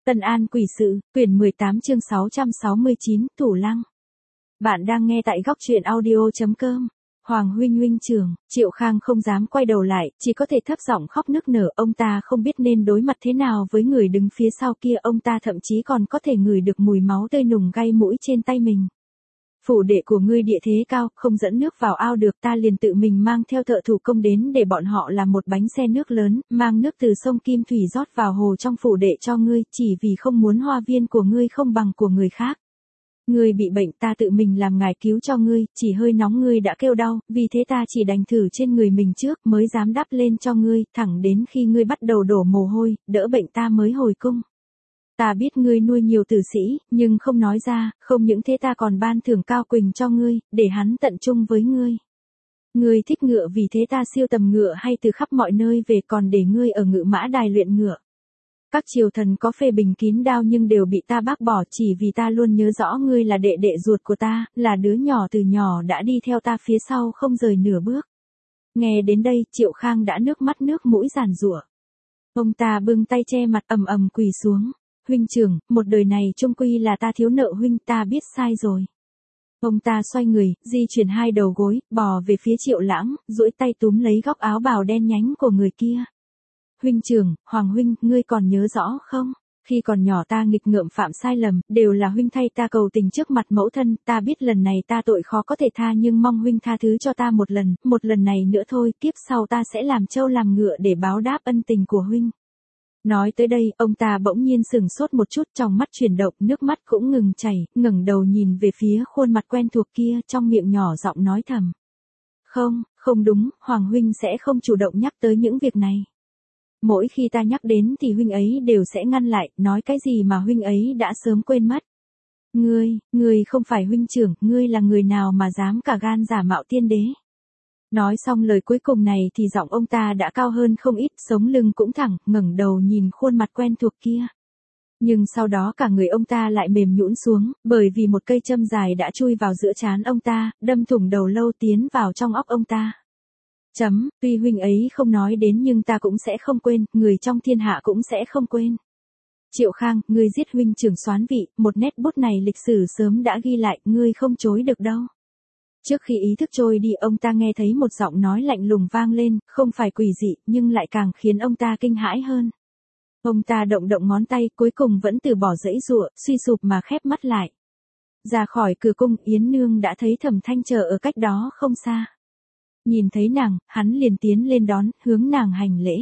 Tân An Quỷ Sự, quyển 18 chương 669, Thủ Lăng. Bạn đang nghe tại góc truyện audio.com. Hoàng huynh trưởng, Triệu Khang không dám quay đầu lại, chỉ có thể thấp giọng khóc nức nở, ông ta không biết nên đối mặt thế nào với người đứng phía sau kia, ông ta thậm chí còn có thể ngửi được mùi máu tươi nùng gai mũi trên tay mình. Phủ đệ của ngươi địa thế cao, không dẫn nước vào ao được, ta liền tự mình mang theo thợ thủ công đến để bọn họ làm một bánh xe nước lớn, mang nước từ sông Kim Thủy rót vào hồ trong phủ đệ cho ngươi, chỉ vì không muốn hoa viên của ngươi không bằng của người khác. Ngươi bị bệnh, ta tự mình làm ngải cứu cho ngươi, chỉ hơi nóng ngươi đã kêu đau, vì thế ta chỉ đành thử trên người mình trước mới dám đắp lên cho ngươi, thẳng đến khi ngươi bắt đầu đổ mồ hôi, đỡ bệnh ta mới hồi cung. Ta biết ngươi nuôi nhiều tử sĩ, nhưng không nói ra, không những thế ta còn ban thưởng Cao Quỳnh cho ngươi, để hắn tận trung với ngươi. Ngươi thích ngựa vì thế ta siêu tầm ngựa hay từ khắp mọi nơi về còn để ngươi ở ngự mã đài luyện ngựa. Các triều thần có phê bình kín đao nhưng đều bị ta bác bỏ chỉ vì ta luôn nhớ rõ ngươi là đệ đệ ruột của ta, là đứa nhỏ từ nhỏ đã đi theo ta phía sau không rời nửa bước. Nghe đến đây, Triệu Khang đã nước mắt nước mũi giàn giụa. Ông ta bưng tay che mặt ầm ầm quỳ xuống. Huynh trưởng, một đời này chung quy là ta thiếu nợ huynh, ta biết sai rồi. Ông ta xoay người, di chuyển hai đầu gối, bò về phía Triệu Lãng, duỗi tay túm lấy góc áo bào đen nhánh của người kia. Huynh trưởng, Hoàng huynh, ngươi còn nhớ rõ không? Khi còn nhỏ ta nghịch ngợm phạm sai lầm, đều là huynh thay ta cầu tình trước mặt mẫu thân, ta biết lần này ta tội khó có thể tha nhưng mong huynh tha thứ cho ta một lần này nữa thôi, kiếp sau ta sẽ làm trâu làm ngựa để báo đáp ân tình của huynh. Nói tới đây, ông ta bỗng nhiên sừng sốt một chút, trong mắt chuyển động, nước mắt cũng ngừng chảy, ngẩng đầu nhìn về phía khuôn mặt quen thuộc kia, trong miệng nhỏ giọng nói thầm. Không đúng, Hoàng huynh sẽ không chủ động nhắc tới những việc này. Mỗi khi ta nhắc đến thì huynh ấy đều sẽ ngăn lại, nói cái gì mà huynh ấy đã sớm quên mất. Ngươi không phải huynh trưởng, ngươi là người nào mà dám cả gan giả mạo tiên đế. Nói xong lời cuối cùng này thì giọng ông ta đã cao hơn không ít, sống lưng cũng thẳng, ngẩng đầu nhìn khuôn mặt quen thuộc kia. Nhưng sau đó cả người ông ta lại mềm nhũn xuống, bởi vì một cây châm dài đã chui vào giữa trán ông ta, đâm thủng đầu lâu tiến vào trong óc ông ta. Tuy huynh ấy không nói đến nhưng ta cũng sẽ không quên, người trong thiên hạ cũng sẽ không quên. Triệu Khang, ngươi giết huynh trưởng Soán Vị, một nét bút này lịch sử sớm đã ghi lại, ngươi không chối được đâu. Trước khi ý thức trôi đi, ông ta nghe thấy một giọng nói lạnh lùng vang lên, không phải quỷ dị, nhưng lại càng khiến ông ta kinh hãi hơn. Ông ta động động ngón tay, cuối cùng vẫn từ bỏ giãy giụa, suy sụp mà khép mắt lại. Ra khỏi cửa cung, Yến Nương đã thấy Thẩm Thanh chờ ở cách đó không xa. Nhìn thấy nàng, hắn liền tiến lên đón, hướng nàng hành lễ.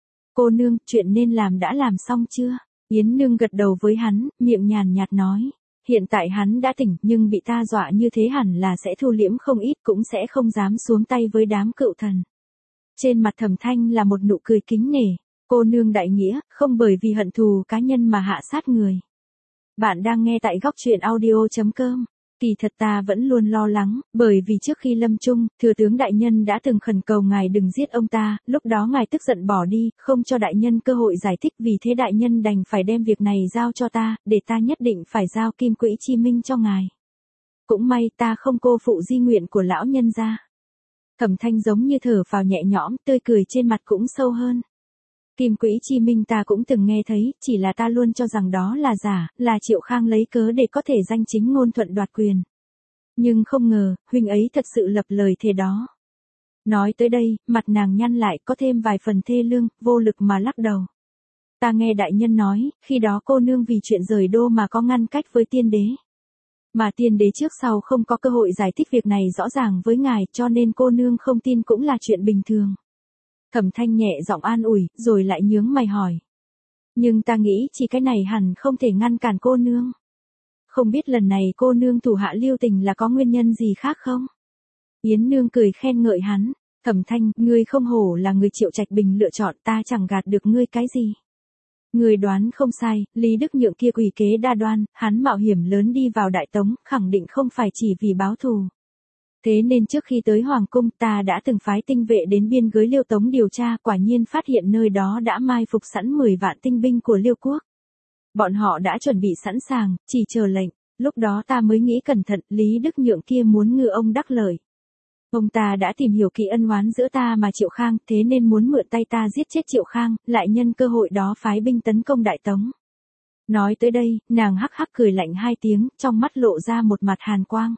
Cô nương, chuyện nên làm đã làm xong chưa? Yến Nương gật đầu với hắn, miệng nhàn nhạt nói. Hiện tại hắn đã tỉnh, nhưng bị ta dọa như thế hẳn là sẽ thu liễm không ít, cũng sẽ không dám xuống tay với đám cựu thần. Trên mặt Thẩm Thanh là một nụ cười kính nể. Cô nương đại nghĩa, không bởi vì hận thù cá nhân mà hạ sát người. Bạn đang nghe tại góc truyện audio.com. Kỳ thật ta vẫn luôn lo lắng, bởi vì trước khi lâm chung, thừa tướng đại nhân đã từng khẩn cầu ngài đừng giết ông ta, lúc đó ngài tức giận bỏ đi, không cho đại nhân cơ hội giải thích, vì thế đại nhân đành phải đem việc này giao cho ta, để ta nhất định phải giao Kim Quỹ Chi Minh cho ngài. Cũng may ta không cô phụ di nguyện của lão nhân gia. Thẩm Thanh giống như thở phào nhẹ nhõm, tươi cười trên mặt cũng sâu hơn. Kim Quỹ Chi Minh ta cũng từng nghe thấy, chỉ là ta luôn cho rằng đó là giả, là Triệu Khang lấy cớ để có thể danh chính ngôn thuận đoạt quyền. Nhưng không ngờ, huynh ấy thật sự lập lời thề đó. Nói tới đây, mặt nàng nhăn lại, có thêm vài phần thê lương, vô lực mà lắc đầu. Ta nghe đại nhân nói, khi đó cô nương vì chuyện rời đô mà có ngăn cách với tiên đế. Mà tiên đế trước sau không có cơ hội giải thích việc này rõ ràng với ngài, cho nên cô nương không tin cũng là chuyện bình thường. Thẩm Thanh nhẹ giọng an ủi, rồi lại nhướng mày hỏi. Nhưng ta nghĩ chỉ cái này hẳn không thể ngăn cản cô nương. Không biết lần này cô nương thủ hạ lưu tình là có nguyên nhân gì khác không? Yến Nương cười khen ngợi hắn. Thẩm Thanh, ngươi không hổ là người Triệu Trạch Bình lựa chọn, ta chẳng gạt được ngươi cái gì. Ngươi đoán không sai, Lý Đức Nhượng kia quỷ kế đa đoan, hắn mạo hiểm lớn đi vào Đại Tống, khẳng định không phải chỉ vì báo thù. Thế nên trước khi tới Hoàng cung ta đã từng phái tinh vệ đến biên giới Liêu Tống điều tra, quả nhiên phát hiện nơi đó đã mai phục sẵn 10 vạn tinh binh của Liêu quốc. Bọn họ đã chuẩn bị sẵn sàng, chỉ chờ lệnh, lúc đó ta mới nghĩ cẩn thận, Lý Đức Nhượng kia muốn ngư ông đắc lợi. Ông ta đã tìm hiểu kỹ ân oán giữa ta mà Triệu Khang, thế nên muốn mượn tay ta giết chết Triệu Khang, lại nhân cơ hội đó phái binh tấn công Đại Tống. Nói tới đây, nàng hắc hắc cười lạnh hai tiếng, trong mắt lộ ra một mặt hàn quang.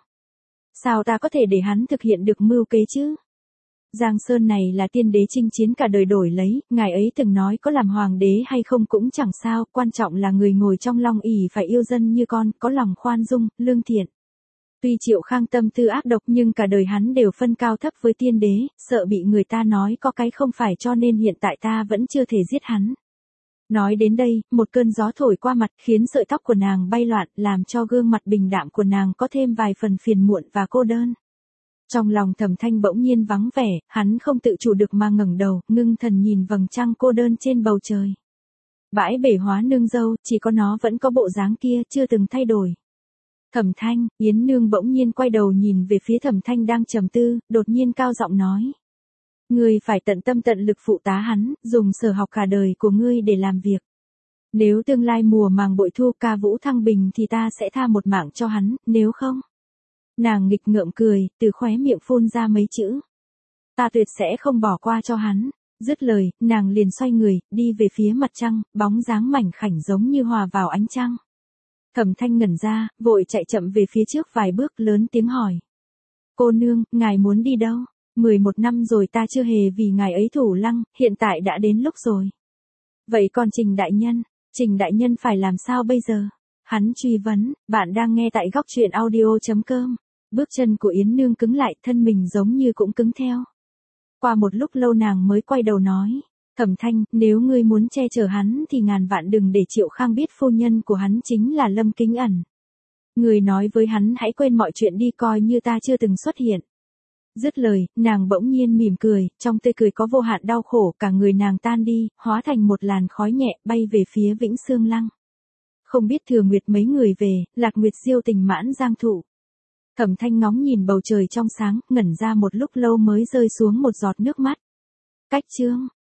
Sao ta có thể để hắn thực hiện được mưu kế chứ? Giang Sơn này là tiên đế chinh chiến cả đời đổi lấy, ngài ấy từng nói có làm hoàng đế hay không cũng chẳng sao, quan trọng là người ngồi trong long ỷ phải yêu dân như con, có lòng khoan dung, lương thiện. Tuy Triệu Khang tâm tư ác độc nhưng cả đời hắn đều phân cao thấp với tiên đế, sợ bị người ta nói có cái không phải cho nên hiện tại ta vẫn chưa thể giết hắn. Nói đến đây, một cơn gió thổi qua mặt khiến sợi tóc của nàng bay loạn, làm cho gương mặt bình đạm của nàng có thêm vài phần phiền muộn và cô đơn. Trong lòng Thẩm Thanh bỗng nhiên vắng vẻ, hắn không tự chủ được mà ngẩng đầu, ngưng thần nhìn vầng trăng cô đơn trên bầu trời. Bãi bể hóa nương dâu, chỉ có nó vẫn có bộ dáng kia, chưa từng thay đổi. Thẩm Thanh, Yến Nương bỗng nhiên quay đầu nhìn về phía Thẩm Thanh đang trầm tư, đột nhiên cao giọng nói. Ngươi phải tận tâm tận lực phụ tá hắn, dùng sở học cả đời của ngươi để làm việc. Nếu tương lai mùa màng bội thu ca vũ thăng bình thì ta sẽ tha một mạng cho hắn, nếu không. Nàng nghịch ngợm cười, từ khóe miệng phun ra mấy chữ. Ta tuyệt sẽ không bỏ qua cho hắn. Dứt lời, nàng liền xoay người, đi về phía mặt trăng, bóng dáng mảnh khảnh giống như hòa vào ánh trăng. Thẩm Thanh ngẩn ra, vội chạy chậm về phía trước vài bước lớn tiếng hỏi. Cô nương, ngài muốn đi đâu? 11 năm rồi ta chưa hề vì ngài ấy thủ lăng, hiện tại đã đến lúc rồi. Vậy còn Trình đại nhân phải làm sao bây giờ? Hắn truy vấn, bạn đang nghe tại góc truyện audio.com. Bước chân của Yến Nương cứng lại, thân mình giống như cũng cứng theo. Qua một lúc lâu nàng mới quay đầu nói, Thẩm Thanh, nếu ngươi muốn che chở hắn thì ngàn vạn đừng để Triệu Khang biết phu nhân của hắn chính là Lâm Kính Ẩn. Ngươi nói với hắn hãy quên mọi chuyện đi coi như ta chưa từng xuất hiện. Dứt lời, nàng bỗng nhiên mỉm cười, trong tươi cười có vô hạn đau khổ, cả người nàng tan đi, hóa thành một làn khói nhẹ, bay về phía Vĩnh Sương Lăng. Không biết Thừa Nguyệt mấy người về, Lạc Nguyệt diêu tình mãn giang thụ. Thẩm Thanh ngóng nhìn bầu trời trong sáng, ngẩn ra một lúc lâu mới rơi xuống một giọt nước mắt. Cách chương